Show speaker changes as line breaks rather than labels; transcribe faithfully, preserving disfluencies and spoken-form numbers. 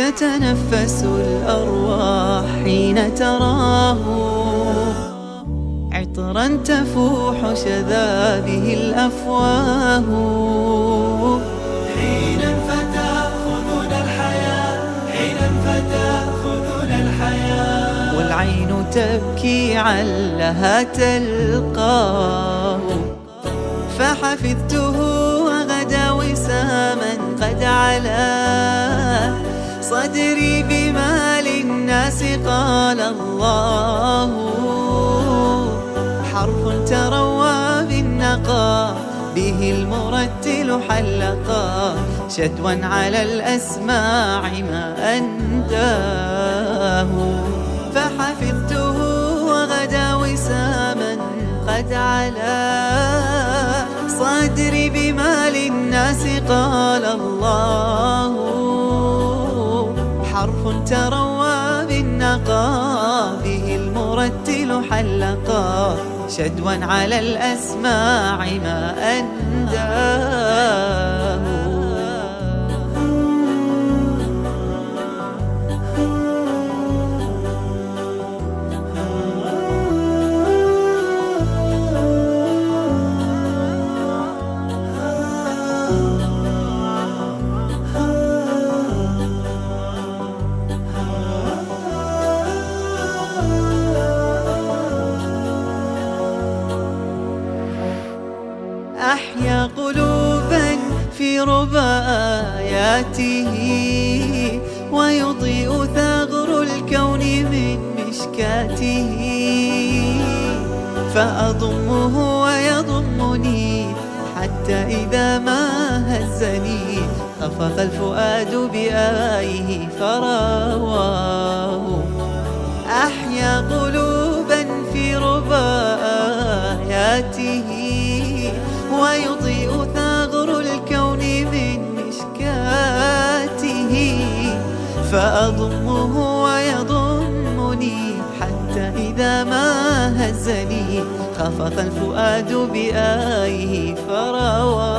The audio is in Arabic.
تتنفس الأرواح حين تراه، عطرا تفوح شذابه الأفواه.
حينا فتأخذنا الحياة، حينا فتأخذنا الحياة،
والعين تبكي علها تلقاه. فحفظته وغدا وساما قد علا صدري بما للناس قال الله. حرف تروى بالنقى به المرتل حلقا شدوا على الأسماع ما أنداه. فحفظته وغدا وساما قد علا صدري بما للناس قال الله. حرف تروى بالنقى به المرتل حلقا شدوا على الأسماع ما أنداه. أحيا قلوبا في ربى آياته ويضيء ثغر الكون من مشكاته. فأضمه ويضمني حتى إذا ما هزني خفق الفؤاد بآيه فرواه. أحيا قلوبا في ربى آياته ويضيء ثغر الكون من مشكاته. فأضمه ويضمني حتى إذا ما هزني خفق الفؤاد بآيه فرواه.